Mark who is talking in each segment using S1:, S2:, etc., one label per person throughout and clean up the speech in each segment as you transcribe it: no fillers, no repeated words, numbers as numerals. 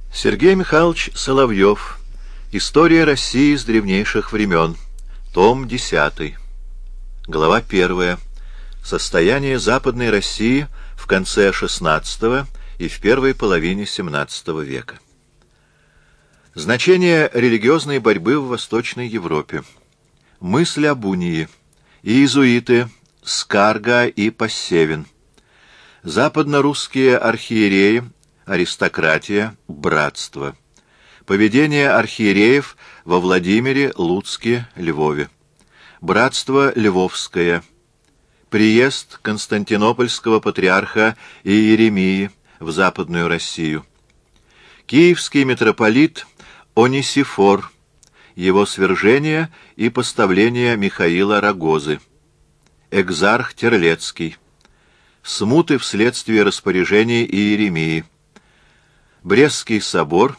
S1: Сергей Михайлович Соловьев. История России с древнейших времен. Том 10. Глава 1. Состояние Западной России в конце XVI и в первой половине XVII века. Значение религиозной борьбы в Восточной Европе. Мысль об унии. Иезуиты, Скарга и Пассевин. Западно-русские архиереи, аристократия, братство. Поведение архиереев во Владимире, Луцке, Львове. Братство Львовское. Приезд константинопольского патриарха Иеремии в Западную Россию. Киевский митрополит Онисифор. Его свержение и поставление Михаила Рагозы. Экзарх Терлецкий. Смуты вследствие распоряжений Иеремии. Брестский собор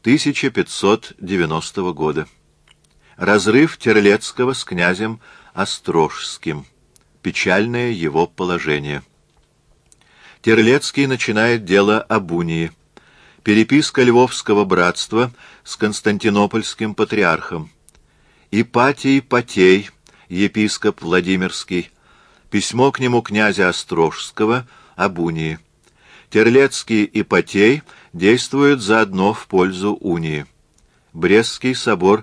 S1: 1590 года. Разрыв Терлецкого с князем Острожским. Печальное его положение. Терлецкий начинает дело об унии. Переписка Львовского братства с константинопольским патриархом. Ипатий Потей, епископ Владимирский. Письмо к нему князя Острожского об унии. Терлецкий и Потей действуют заодно в пользу унии. Брестский собор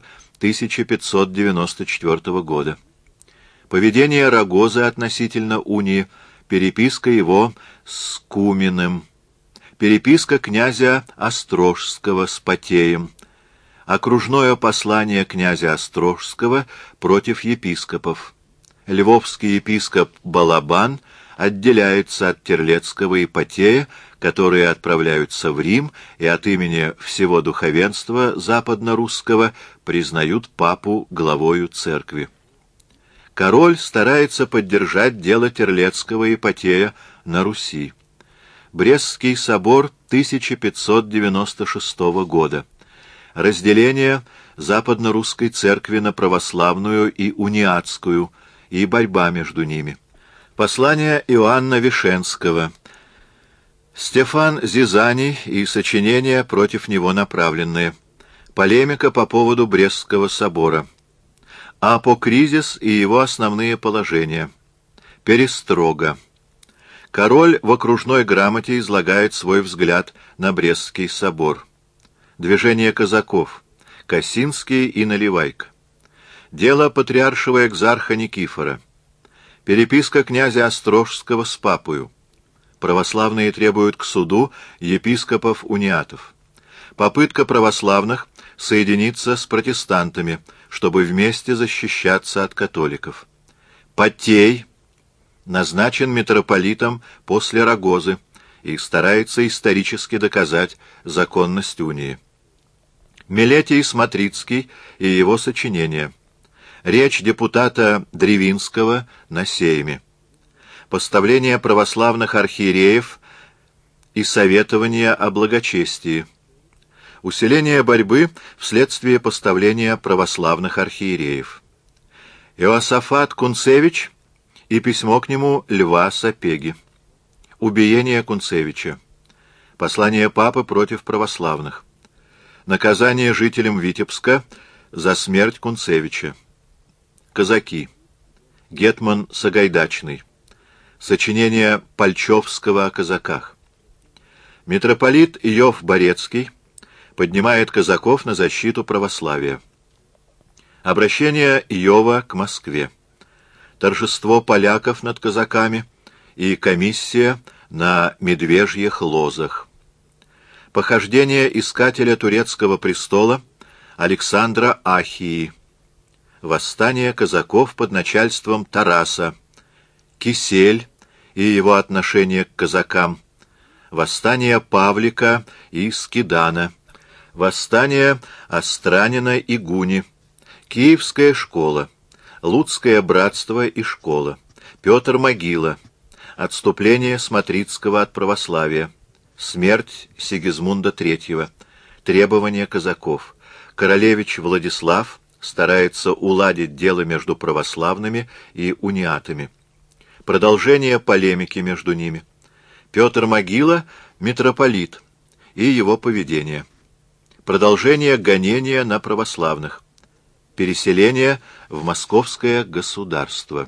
S1: 1594 года. Поведение Рагозы относительно унии, переписка его с Куминым, переписка князя Острожского с Потеем, окружное послание князя Острожского против епископов. Львовский епископ Балабан отделяется от Терлецкого и Потея, которые отправляются в Рим и от имени всего духовенства западно-русского признают папу главою церкви. Король старается поддержать дело Терлецкого и Потея на Руси. Брестский собор 1596 года. Разделение западно-русской церкви на православную и униатскую и борьба между ними. Послание Иоанна Вишенского. Стефан Зизаний и сочинения против него направленные. Полемика по поводу Брестского собора. Апокризис и его основные положения. Перестрога. Король в окружной грамоте излагает свой взгляд на Брестский собор. Движение казаков. Косинский и Наливайко. Дело патриаршего экзарха Никифора. Переписка князя Острожского с папою. Православные требуют к суду епископов-униатов. Попытка православных соединиться с протестантами, чтобы вместе защищаться от католиков. Потей назначен митрополитом после Рагозы и старается исторически доказать законность унии. Милетий Смотрицкий и его сочинения. Речь депутата Древинского на Сейме. Поставление православных архиереев и советование о благочестии. Усиление борьбы вследствие поставления православных архиереев. Иосафат Кунцевич и письмо к нему Льва Сапеги. Убиение Кунцевича. Послание папы против православных. Наказание жителям Витебска за смерть Кунцевича. Казаки. Гетман Сагайдачный. Сочинение Пальчевского о казаках. Митрополит Иов Борецкий поднимает казаков на защиту православия. Обращение Иова к Москве. Торжество поляков над казаками и комиссия на Медвежьих лозах. Похождение искателя турецкого престола Александра Ахии. Восстание казаков под начальством Тараса. Кисель и его отношение к казакам. Восстание Павлика и Скидана. Восстание Остранина и Гуни. Киевская школа. Луцкое братство и школа. Петр Могила. Отступление Смотрицкого от православия. Смерть Сигизмунда III. Требования казаков. Королевич Владислав старается уладить дело между православными и униатами. Продолжение полемики между ними. Петр Могила, митрополит, и его поведение. продолжение гонения на православных, переселение в московское государство.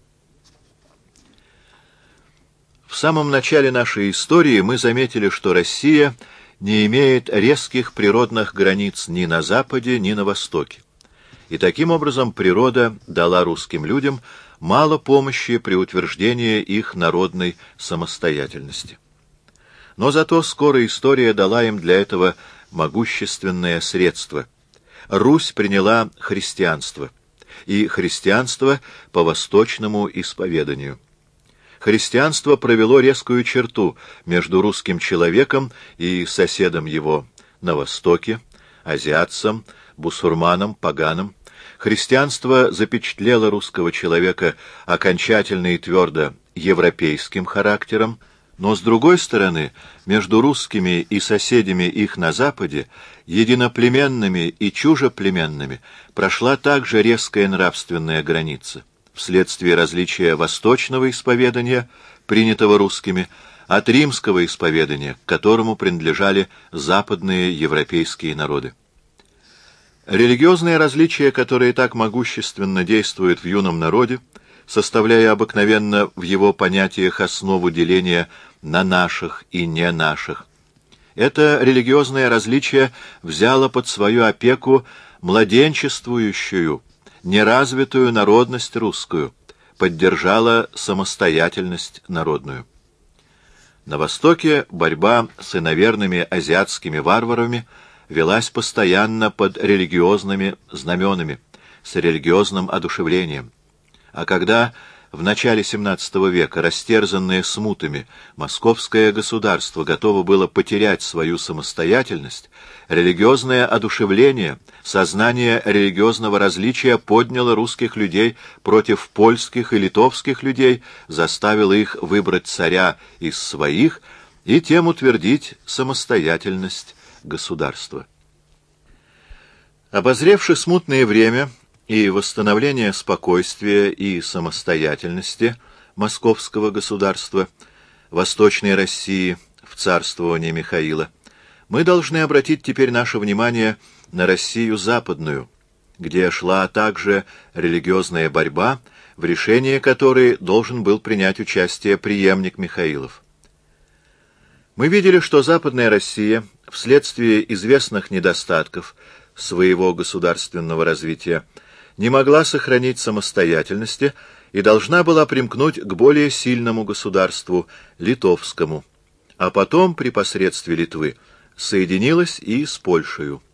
S1: В самом начале нашей истории мы заметили, что Россия не имеет резких природных границ ни на Западе, ни на Востоке. И таким образом природа дала русским людям мало помощи при утверждении их народной самостоятельности. Но зато скоро история дала им для этого могущественное средство. Русь приняла христианство, и христианство по восточному исповеданию. Христианство провело резкую черту между русским человеком и соседом его на востоке, азиатцем, бусурманом, поганом. Христианство запечатлело русского человека окончательно и твердо европейским характером, но, с другой стороны, между русскими и соседями их на Западе, единоплеменными и чужеплеменными, прошла также резкая нравственная граница, вследствие различия восточного исповедания, принятого русскими, от римского исповедания, к которому принадлежали западные европейские народы. Религиозные различия, которые так могущественно действуют в юном народе, составляя обыкновенно в его понятиях основу деления на наших и не наших. Это религиозное различие взяло под свою опеку младенчествующую, неразвитую народность русскую, поддержало самостоятельность народную. На Востоке борьба с иноверными азиатскими варварами велась постоянно под религиозными знаменами, с религиозным одушевлением. А когда в начале XVII века, растерзанное смутами, московское государство готово было потерять свою самостоятельность, религиозное одушевление, сознание религиозного различия подняло русских людей против польских и литовских людей, заставило их выбрать царя из своих и тем утвердить самостоятельность государства. Обозревши смутное время и восстановление спокойствия и самостоятельности московского государства, Восточной России в царствовании Михаила, мы должны обратить теперь наше внимание на Россию западную, где шла также религиозная борьба, в решении которой должен был принять участие преемник Михаилов. Мы видели, что Западная Россия вследствие известных недостатков своего государственного развития не могла сохранить самостоятельности и должна была примкнуть к более сильному государству, литовскому, а потом при посредстве Литвы соединилась и с Польшею.